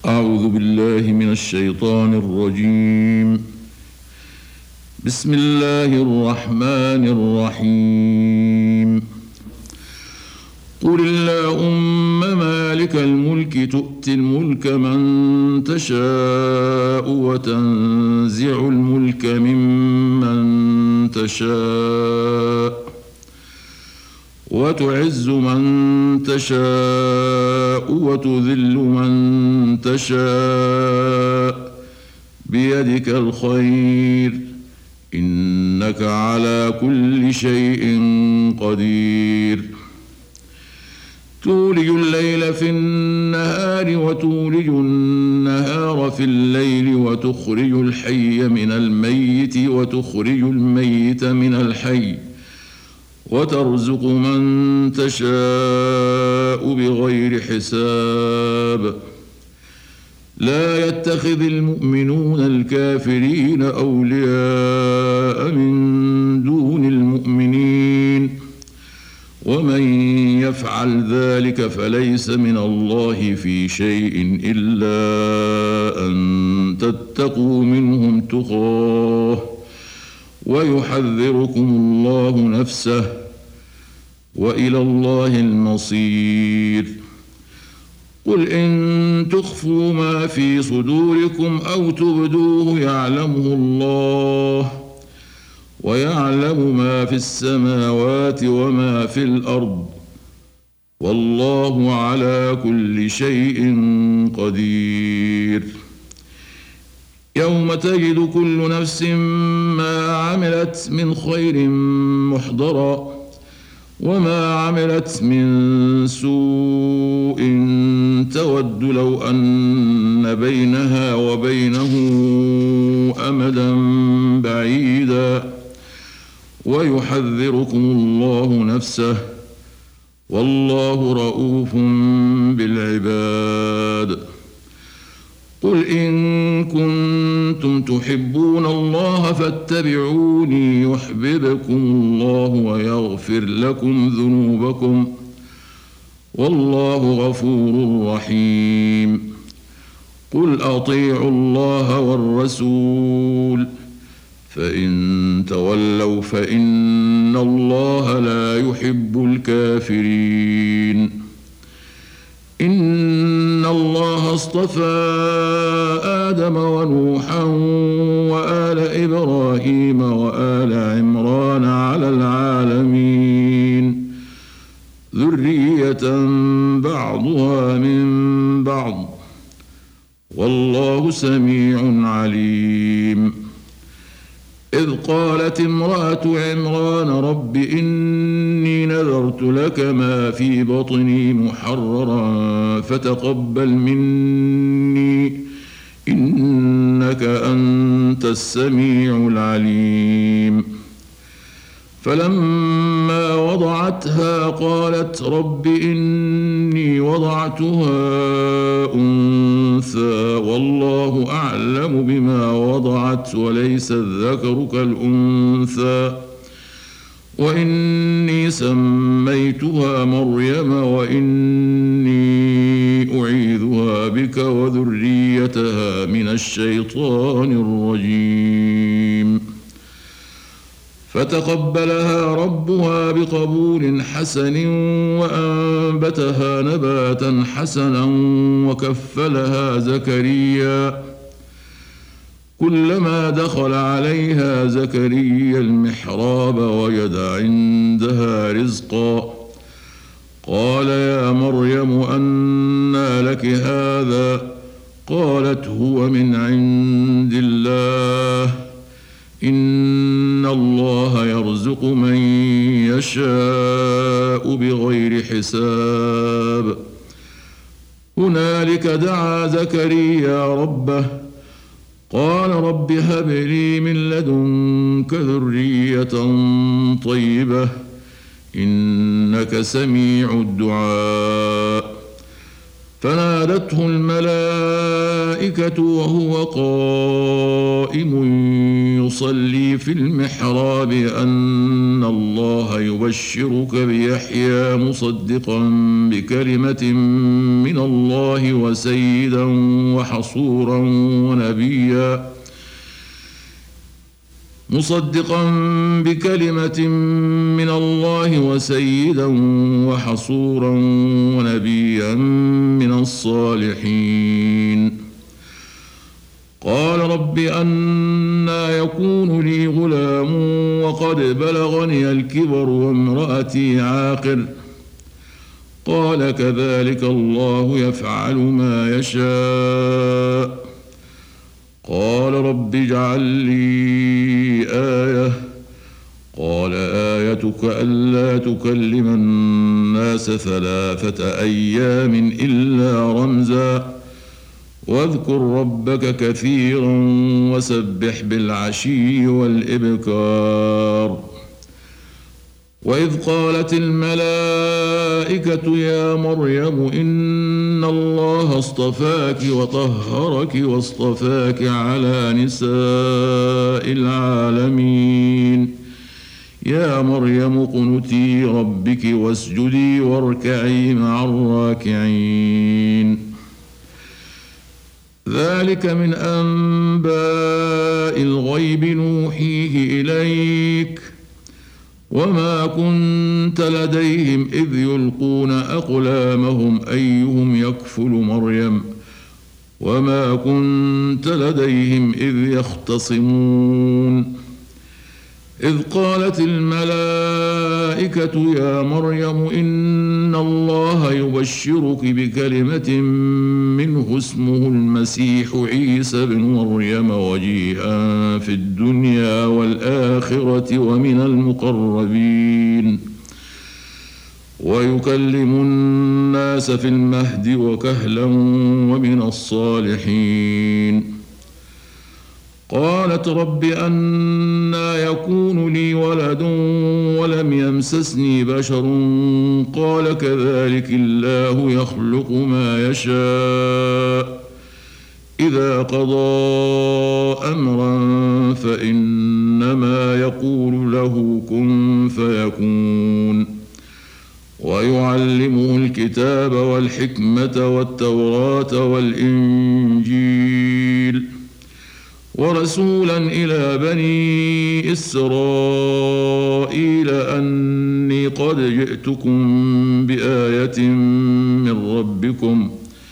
أعوذ بالله من الشيطان الرجيم. بسم الله الرحمن الرحيم. قل اللهم مالك الملك تؤتي الملك من تشاء وتنزع الملك ممن تشاء وتعز من تشاء وتذل من تشاء بيدك الخير إنك على كل شيء قدير. تولج الليل في النهار وتولج النهار في الليل وتخرج الحي من الميت وتخرج الميت من الحي وترزق من تشاء بغير حساب. لا يتخذ المؤمنون الكافرين أولياء من دون المؤمنين ومن يفعل ذلك فليس من الله في شيء إلا أن تتقوا منهم تقاه ويحذركم الله نفسه وإلى الله المصير. قل إن تخفوا ما في صدوركم أو تبدوه يعلمه الله ويعلم ما في السماوات وما في الأرض والله على كل شيء قدير. يوم تجد كل نفس ما عملت من خير محضرا وما عملت من سوء تود لو أن بينها وبينه أمدا بعيدا ويحذركم الله نفسه والله رؤوف بالعباد. قل إن كنتم تحبون الله فاتبعوني يحببكم الله ويغفر لكم ذنوبكم والله غفور رحيم. قل أطيعوا الله والرسول فإن تولوا فإن الله لا يحب الكافرين. إن الله اصطفى آدم ونوحا وآل إبراهيم وآل عمران على العالمين ذرية بعضها من بعض والله سميع عليم. إذ قالت امرأة عمران رب إني نذرت لك ما في بطني محررا فتقبل مني إنك أنت السميع العليم. فلما وضعتها قالت رب إني وضعتها أنثى والله أعلم بما وضعت وليس الذكر كالأنثى وإني سميتها مريم وإني أعيذها بك وذريتها من الشيطان الرجيم. فتقبلها ربها بقبول حسن وأنبتها نباتا حسنا وكفلها زكريا. كلما دخل عليها زكريا المحراب وجد عندها رزقا قال يا مريم أنى لك هذا قالت هو من عند الله إن الله يرزق من يشاء بغير حساب. هنالك دعا زكريا ربه قال رب هب لي من لدنك ذرية طيبة إنك سميع الدعاء. فنادته الملائكة وهو قائم يصلي في المحراب أن الله يبشرك بيحيى مصدقا بكلمة من الله وسيدا وحصورا ونبيا مصدقا بكلمة من الله وسيدا وحصورا ونبيا من الصالحين قال رب أنى يكون لي غلام وقد بلغني الكبر وامرأتي عاقر قال كذلك الله يفعل ما يشاء قال رب اجعل لي آية قال آيتك ألا تكلم الناس 3 أيام إلا رمزا واذكر ربك كثيرا وسبح بالعشي والإبكار وإذ قالت الملائكة يا مريم إن الله اصطفاك وطهرك واصطفاك على نساء العالمين يا مريم اقنتي ربك واسجدي واركعي مع الراكعين ذلك من أنباء الغيب نوحيه إليك وما كنت لديهم إذ يلقون أقلامهم أيهم يكفل مريم وما كنت لديهم إذ يختصمون إذ قالت الملائكة يا مريم إن الله يبشرك بكلمة منه اسمه المسيح عيسى بن مريم وجيها في الدنيا والآخرة ومن المقربين ويكلم الناس في المهد وكهلا ومن الصالحين قالت رب أنى يكون لي ولد ولم يمسسني بشر قال كذلك الله يخلق ما يشاء إذا قضى أمرا فإنما يقول له كن فيكون ويعلمه الكتاب والحكمة والتوراة والإنجيل ورسولا إلى بني إسرائيل أني قد جئتكم بآية من ربكم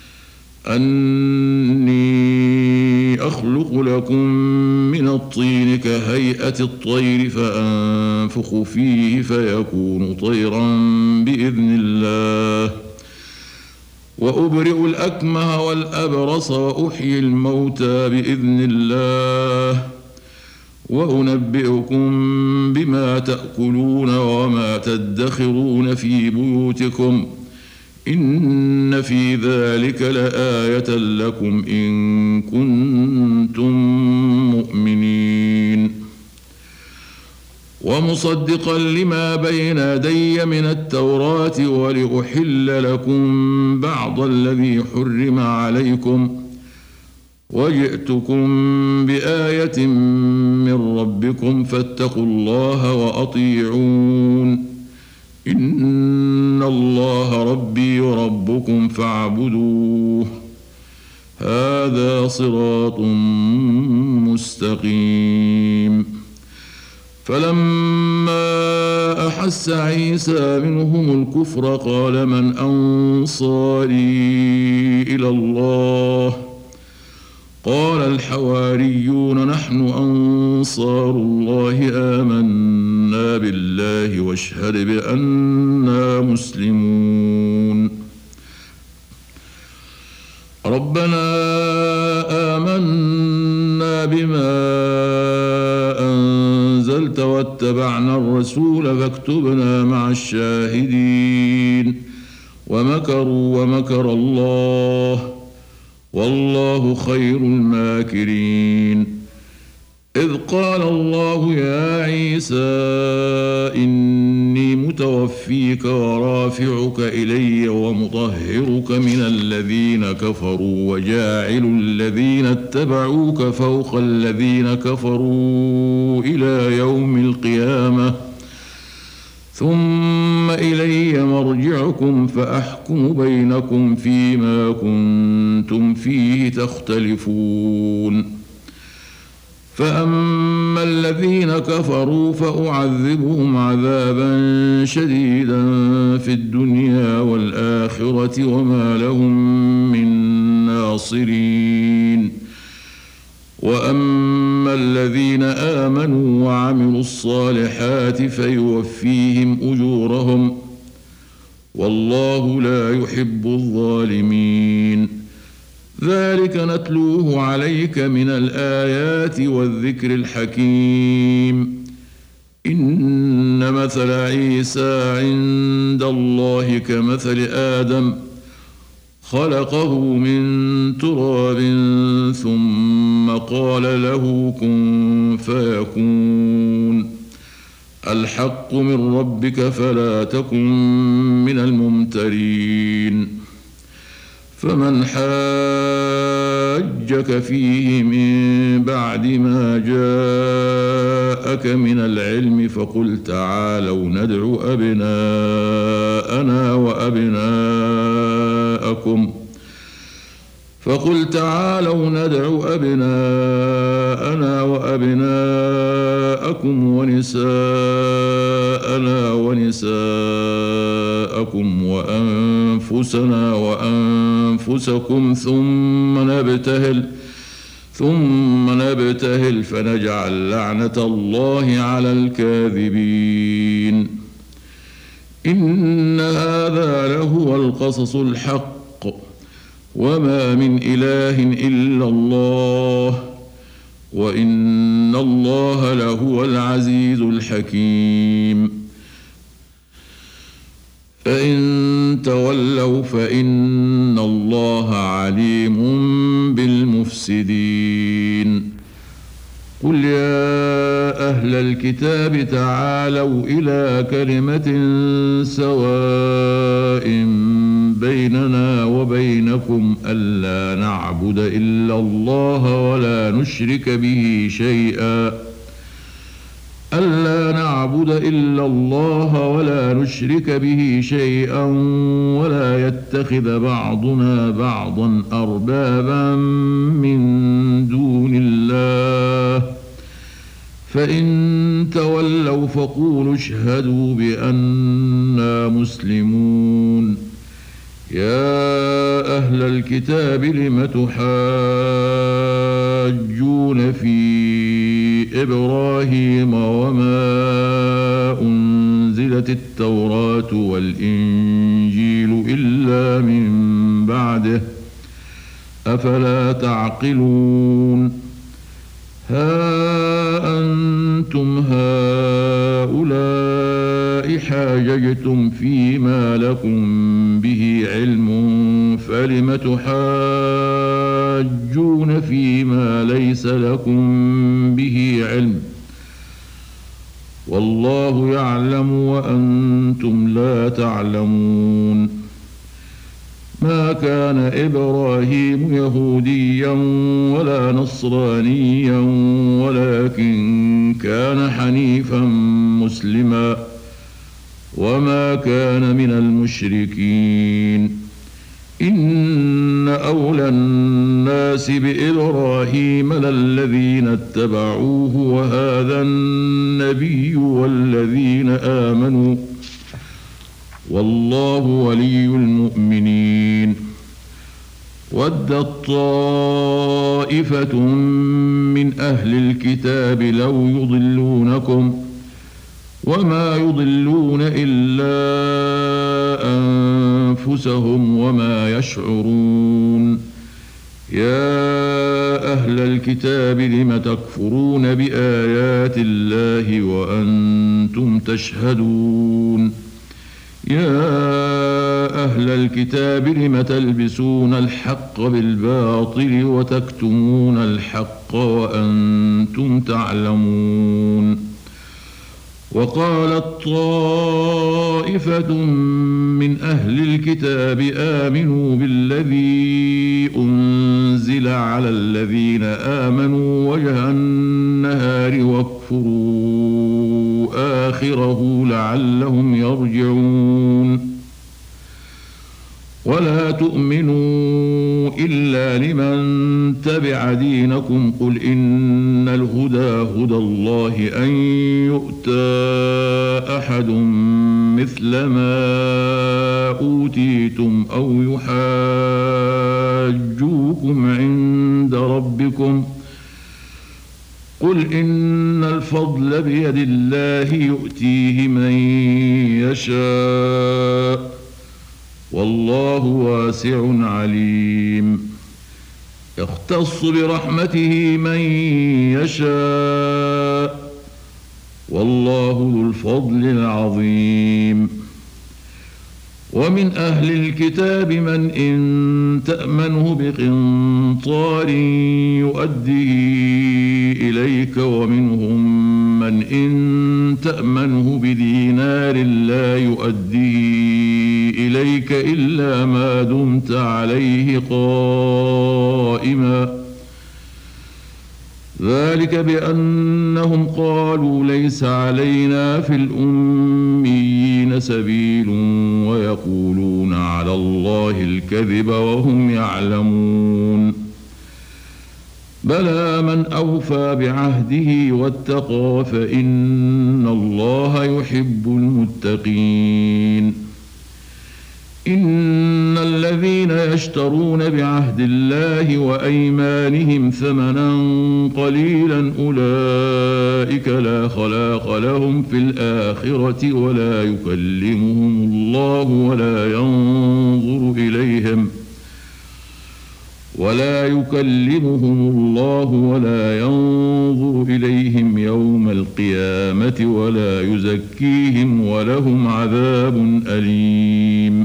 أني أخلق لكم من الطين كهيئة الطير فأنفخ فيه فيكون طيرا بإذن الله وأبرئ الأكمه والأبرص وأحيي الموتى بإذن الله وأنبئكم بما تأكلون وما تدخرون في بيوتكم إن في ذلك لآية لكم إن كنتم مؤمنين ومصدقا لما بين يدي من التوراة ولأحل لكم بعض الذي حرم عليكم وجئتكم بآية من ربكم فاتقوا الله وأطيعون إن الله ربي وربكم فاعبدوه هذا صراط مستقيم فلما أحس عيسى منهم الكفر قال من أنصاري إلى الله قال الحواريون نحن أنصار الله آمنا بالله واشهد بأننا مسلمون ربنا آمنا بما أنزلت واتبعنا الرسول فاكتبنا مع الشاهدين ومكروا ومكر الله والله خير الماكرين إذ قال الله يا عيسى إني متوفيك ورافعك إلي ومطهرك من الذين كفروا وجاعل الذين اتبعوك فوق الذين كفروا إلى يوم القيامة ثم إلي مرجعكم فأحكم بينكم فيما كنتم فيه تختلفون فأما الذين كفروا فأعذبهم عذابا شديدا في الدنيا والآخرة وما لهم من ناصرين وأما الذين آمنوا وعملوا الصالحات فيوفيهم أجورهم والله لا يحب الظالمين ذلك نتلوه عليك من الآيات والذكر الحكيم إن مثل عيسى عند الله كمثل آدم خلقه من تراب ثم قال له كن فيكون الحق من ربك فلا تكن من الممترين فمن حاجك فيه من بعد ما جاءك من العلم فقل تعالوا ندع أبناءنا وأبناءكم ونساءنا ونساءكم وأنفسنا وأنفسكم ثم نبتهل فنجعل لعنة الله على الكاذبين إن هذا لهو القصص الحق وما من إله إلا الله وإن الله لهو العزيز الحكيم فإن تولوا فإن الله عليم بالمفسدين قل يا أهل الكتاب تعالوا إلى كلمة سواء بيننا وبينكم ألا نعبد إلا الله ولا نشرك به شيئا ولا يتخذ بعضنا بعضا أربابا من دون الله فإن تولوا فقولوا اشهدوا بأننا مسلمون يا أهل الكتاب لم تحاجون في إبراهيم وما أنزلت التوراة والإنجيل إلا من بعده أفلا تعقلون ها أنتم هؤلاء حاججتم فيما لكم به علم فلم تحاجون فيما ليس لكم به علم والله يعلم وأنتم لا تعلمون ما كان إبراهيم يهوديا ولا نصرانيا ولكن كان حنيفا مسلما وما كان من المشركين إن أولى الناس بإبراهيم للذين اتبعوه وهذا النبي والذين آمنوا والله ولي المؤمنين ودت طائفة من أهل الكتاب لو يضلونكم وما يضلون إلا أنفسهم وما يشعرون يا أهل الكتاب لم تكفرون بآيات الله وأنتم تشهدون يا أهل الكتاب لم تلبسون الحق بالباطل وتكتمون الحق وأنتم تعلمون. وقالت طائفة من أهل الكتاب آمنوا بالذي أنزل على الذين آمنوا وجه النهار واكفروا آخره لعلهم يرجعون. ولا تؤمنوا إلا لمن تبع دينكم قل إن الهدى هدى الله أن يؤتى أحد مثل ما أوتيتم أو يحاجوكم عند ربكم قل إن الفضل بيد الله يؤتيه من يشاء والله واسع عليم. يختص برحمته من يشاء والله ذو الفضل العظيم. ومن أهل الكتاب من إن تأمنه بقنطار يؤديه إليك ومنهم من إن تأمنه بدينار لا يؤديه إليك إلا ما دمت عليه قائما ذلك بأنهم قالوا ليس علينا في الأميين سبيل ويقولون على الله الكذب وهم يعلمون. بلى من أوفى بعهده واتقى فإن الله يحب المتقين. إن الذين يشترون بعهد الله وأيمانهم ثمنا قليلا أولئك لا خلاق لهم في الآخرة ولا يكلمهم الله ولا ينظر إليهم يوم القيامة ولا يزكيهم ولهم عذاب أليم.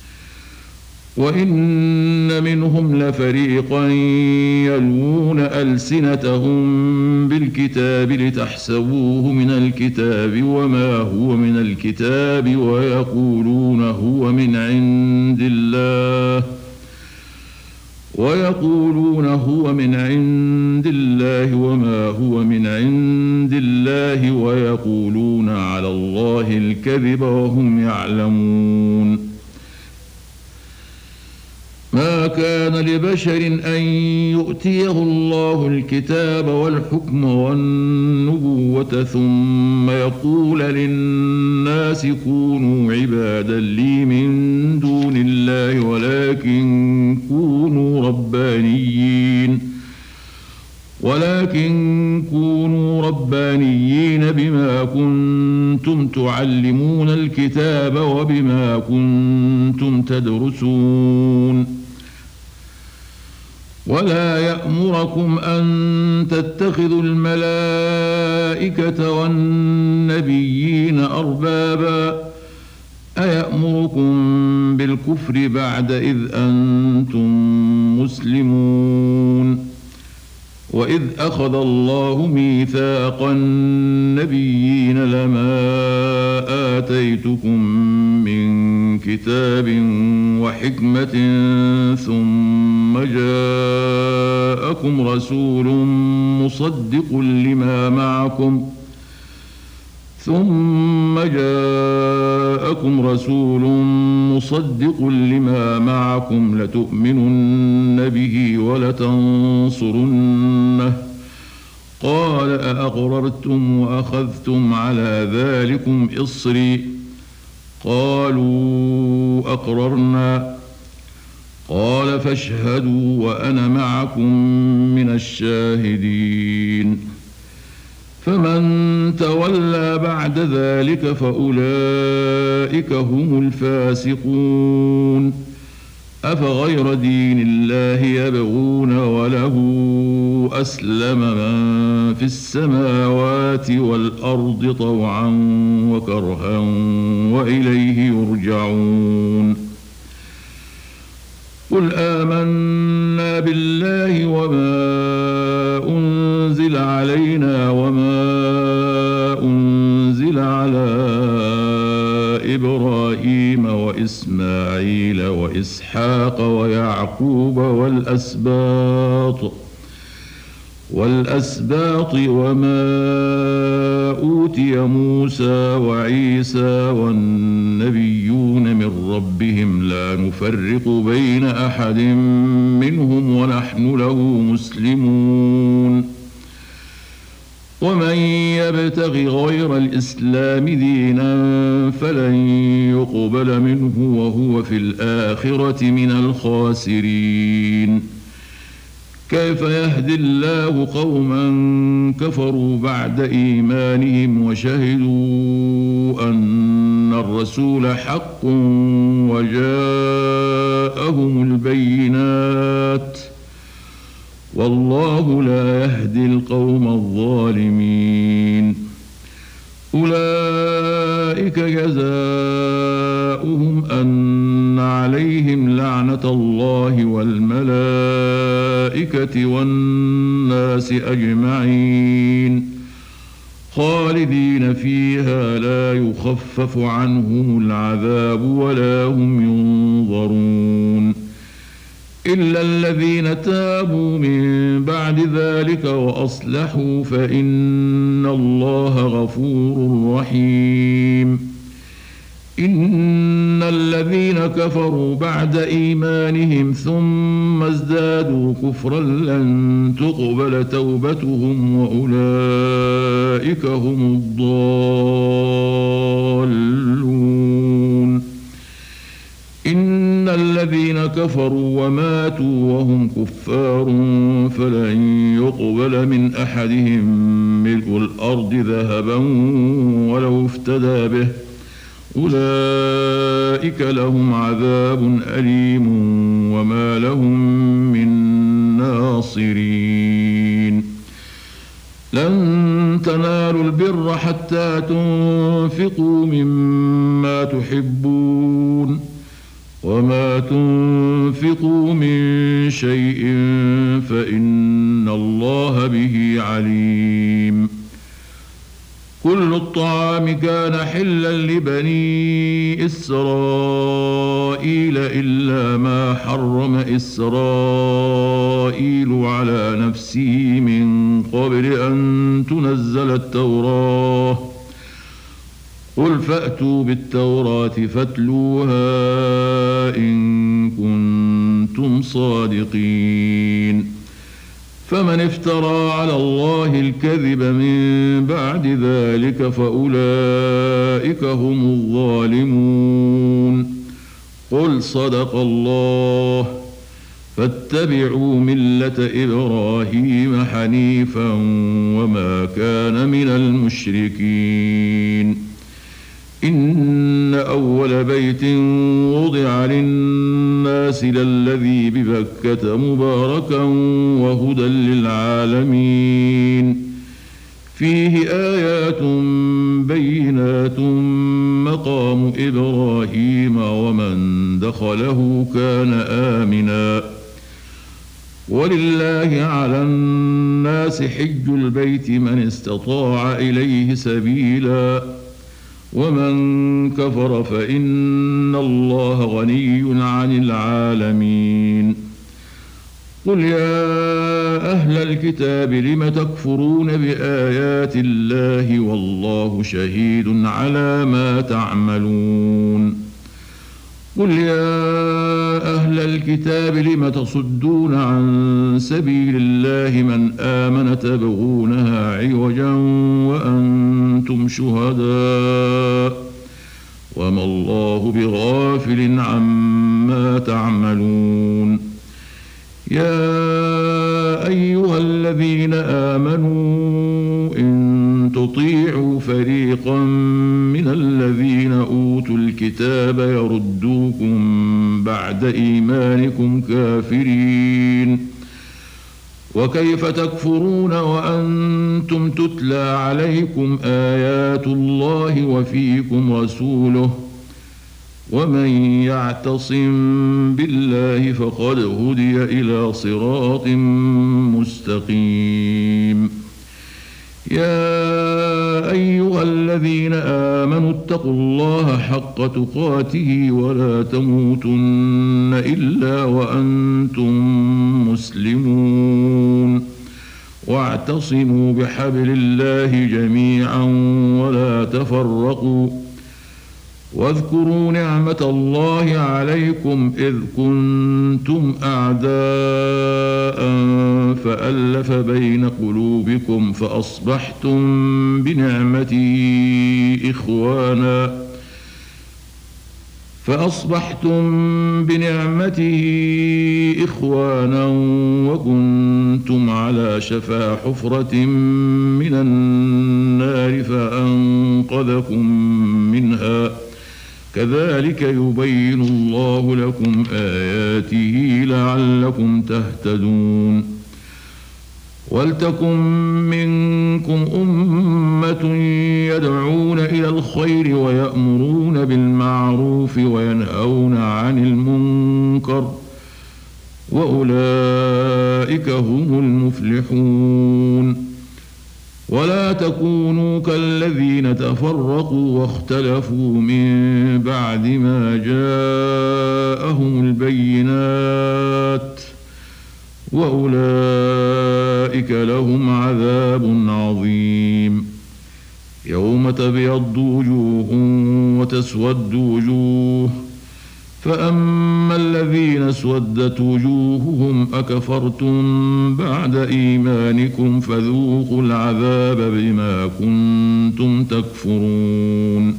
وإن منهم لفريقا يلوون ألسنتهم بالكتاب لتحسبوه من الكتاب وما هو من الكتاب ويقولون هو من عند الله وما هو من عند الله ويقولون على الله الكذب وهم يعلمون. ما كان لبشر أن يؤتيه الله الكتاب والحكم والنبوة ثم يقول للناس كونوا عبادا لي من دون الله ولكن كونوا ربانيين بما كنتم تعلمون الكتاب وبما كنتم تدرسون. ولا يأمركم أن تتخذوا الملائكة والنبيين أربابا أيأمركم بالكفر بعد إذ أنتم مسلمون. وإذ أخذ الله ميثاق النبيين لما آتيتكم من كتاب وحكمة ثم جاءكم رسول مصدق لما معكم لتؤمنن به ولتنصرنه قال أأقررتم وأخذتم على ذلكم إصري قالوا أقررنا قال فاشهدوا وأنا معكم من الشاهدين. فمن تولى بعد ذلك فأولئك هم الفاسقون. أفغير دين الله يبغون وله أسلم من في السماوات السماوات والأرض طوعا وكرها وإليه يرجعون قل آمنا بالله وما أنزل علينا وما أنزل على إبراهيم وإسماعيل وإسحاق ويعقوب والأسباط وما أوتي موسى وعيسى والنبيون من ربهم لا نفرق بين أحد منهم ونحن له مسلمون ومن يبتغ غير الإسلام دينا فلن يقبل منه وهو في الآخرة من الخاسرين كيف يهدي الله قوما كفروا بعد إيمانهم وشهدوا أن الرسول حق وجاءهم البينات والله لا يهدي القوم الظالمين أولئك جزاؤهم أن عليهم لعنة الله والملائكة والناس أجمعين خالدين فيها لا يخفف عنهم العذاب ولا هم ينظرون إلا الذين تابوا من بعد ذلك وأصلحوا فإن الله غفور رحيم إن الذين كفروا بعد إيمانهم ثم ازدادوا كفرا لن تقبل توبتهم وأولئك هم الضالون إن الذين كفروا وماتوا وهم كفار فلن يقبل من أحدهم ملء الأرض ذهبا ولو افتدى به أولئك لهم عذاب أليم وما لهم من ناصرين لن تنالوا البر حتى تنفقوا مما تحبون وما تنفقوا من شيء فإن الله به عليم كل الطعام كان حلا لبني إسرائيل إلا ما حرم إسرائيل على نفسه من قبل أن تنزل التوراة قل فأتوا بالتوراة فاتلوها إن كنتم صادقين فمن افترى على الله الكذب من بعد ذلك فأولئك هم الظالمون قل صدق الله فاتبعوا ملة إبراهيم حنيفا وما كان من المشركين إن أول بيت وضع للناس للذي ببكة مباركا وهدى للعالمين فيه آيات بينات مقام إبراهيم ومن دخله كان آمنا ولله على الناس حج البيت من استطاع إليه سبيلا ومن كفر فإن الله غني عن العالمين قل يا أهل الكتاب لم تكفرون بآيات الله والله شهيد على ما تعملون قل يا أهل الكتاب لم تصدون عن سبيل الله من آمن تبغونها عوجا وأنتم شهداء وما الله بغافل عما تعملون يا أيها الذين آمنوا إن تطيعوا فريقا من الذين أوتوا الكتاب يردوكم بعد إيمانكم كافرين وكيف تكفرون وأنتم تتلى عليكم آيات الله وفيكم رسوله ومن يعتصم بالله فقد هدي إلى صراط مستقيم يا أيها الذين آمنوا اتقوا الله حق تقاته ولا تموتن إلا وأنتم مسلمون واعتصموا بحبل الله جميعا ولا تفرقوا واذكروا نعمة الله عليكم إذ كنتم أعداء فألف بين قلوبكم فأصبحتم بنعمته إخوانا وكنتم على شفا حفرة من النار فأنقذكم منها كذلك يبين الله لكم آياته لعلكم تهتدون ولتكن منكم أمة يدعون إلى الخير ويأمرون بالمعروف وينهون عن المنكر وأولئك هم المفلحون ولا تكونوا كالذين تفرقوا واختلفوا من بعد ما جاءهم البينات وأولئك لهم عذاب عظيم يوم تبيض وجوه وتسود وجوه فأما الذين اسودت وجوههم أكفرتم بعد إيمانكم فذوقوا العذاب بما كنتم تكفرون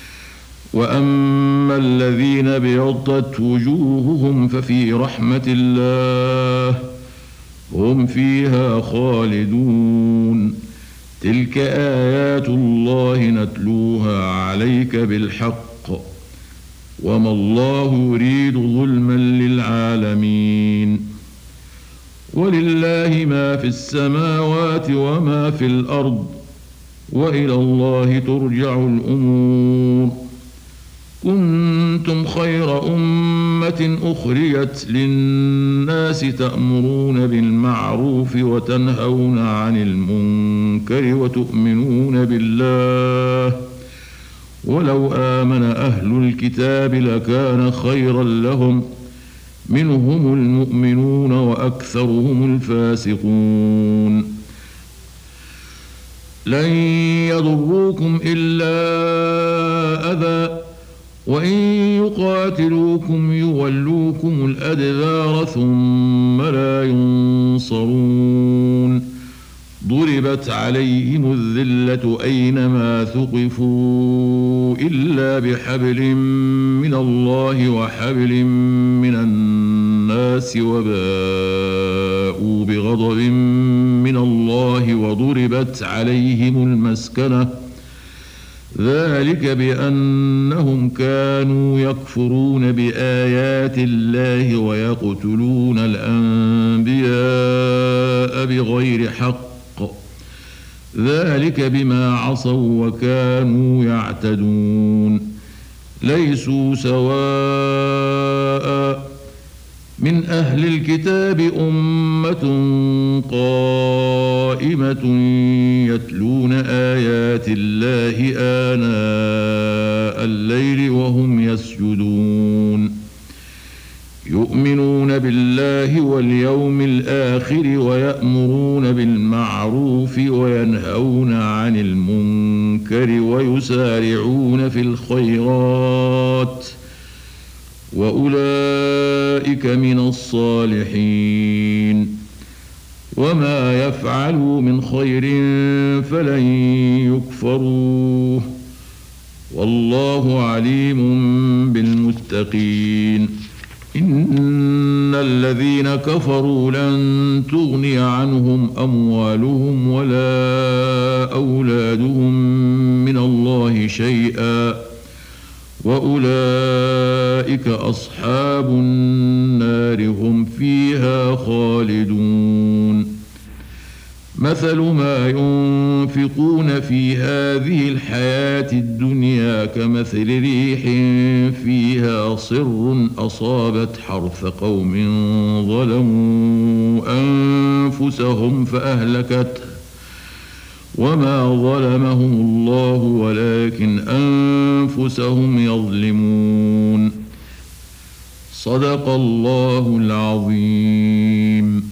وأما الذين ابيضت وجوههم ففي رحمة الله هم فيها خالدون تلك آيات الله نتلوها عليك بالحق وما الله يريد ظلما للعالمين ولله ما في السماوات وما في الأرض وإلى الله ترجع الأمور كنتم خير أمة أخرجت للناس تأمرون بالمعروف وتنهون عن المنكر وتؤمنون بالله ولو آمن أهل الكتاب لكان خيرا لهم منهم المؤمنون وأكثرهم الفاسقون لن يضروكم إلا أذى وإن يقاتلوكم يولوكم الأدبار ثم لا ينصرون ضربت عليهم الذلة أينما ثقفوا إلا بحبل من الله وحبل من الناس وباءوا بغضب من الله وضربت عليهم المسكنة ذلك بأنهم كانوا يكفرون بآيات الله ويقتلون الأنبياء بغير حق ذلك بما عصوا وكانوا يعتدون ليسوا سواء من أهل الكتاب أمة قائمة يتلون آيات الله آناء الليل وهم يسجدون يؤمنون بالله واليوم الآخر ويأمرون بالمعروف وينهون عن المنكر ويسارعون في الخيرات وأولئك من الصالحين وما يفعلوا من خير فلن يكفروه والله عليم بالمتقين إن الذين كفروا لن تغني عنهم أموالهم ولا أولادهم من الله شيئا وأولئك أصحاب النار هم فيها خالدون مثل ما ينفقون في هذه الحياة الدنيا كمثل ريح فيها صر أصابت حرث قوم ظلموا أنفسهم فأهلكته وما ظلمهم الله ولكن أنفسهم يظلمون. صدق الله العظيم.